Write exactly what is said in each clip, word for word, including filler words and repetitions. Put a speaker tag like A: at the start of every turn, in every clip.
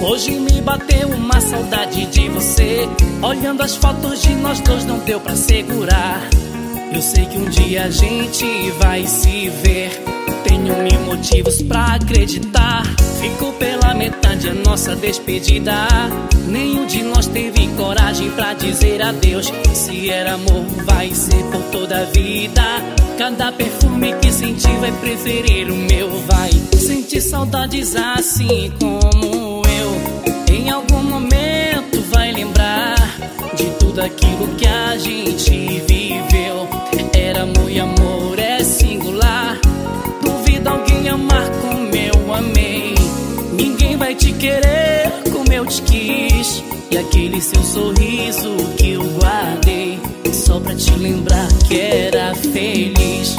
A: Hoje me bateu uma saudade de você. Olhando as fotos de nós dois não deu pra segurar. Eu sei que um dia a gente vai se ver. Tenho mil motivos pra acreditar. Ficou pela metade a nossa despedida. Nenhum de nós teve coragem pra dizer adeus. Se era amor, vai ser por toda a vida. Cada perfume que senti vai preferir o meu, vai sentir saudades assim como eu. Em algum momento vai lembrar de tudo aquilo que a gente viveu. Era amor e amor é singular. Duvido alguém amar como eu amei. Ninguém vai te querer como eu te quis. E aquele seu sorriso que eu guardei só pra te lembrar que era feliz.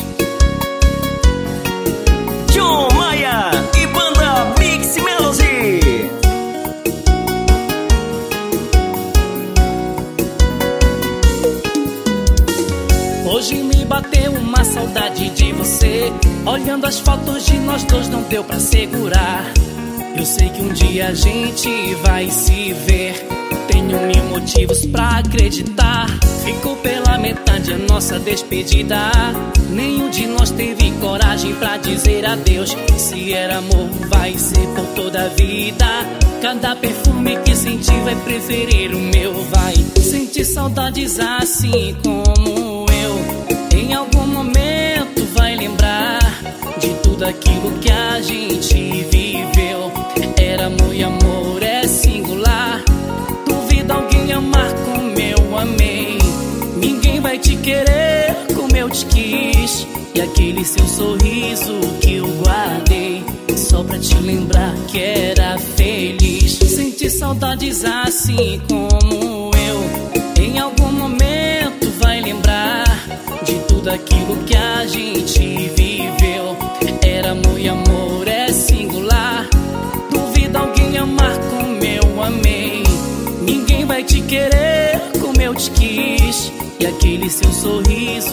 B: John Maia e banda Mix Melody.
A: Hoje me bateu uma saudade de você. Olhando as fotos de nós dois não deu pra segurar. Eu sei que um dia a gente vai se ver. Tenho mil motivos pra acreditar. Ficou pela metade a nossa despedida. Nenhum de nós teve coragem pra dizer adeus. Se era amor, vai ser por toda a vida. Cada perfume que senti vai preferir o meu, vai sentir saudades assim como eu. Em algum momento vai lembrar de tudo aquilo que a gente viveu. Era amor e amor é singular. Duvido alguém amar como eu amei. Ninguém vai te querer como eu te quis. E aquele seu sorriso que eu guardei só pra te lembrar que era feliz. Sentir saudades assim como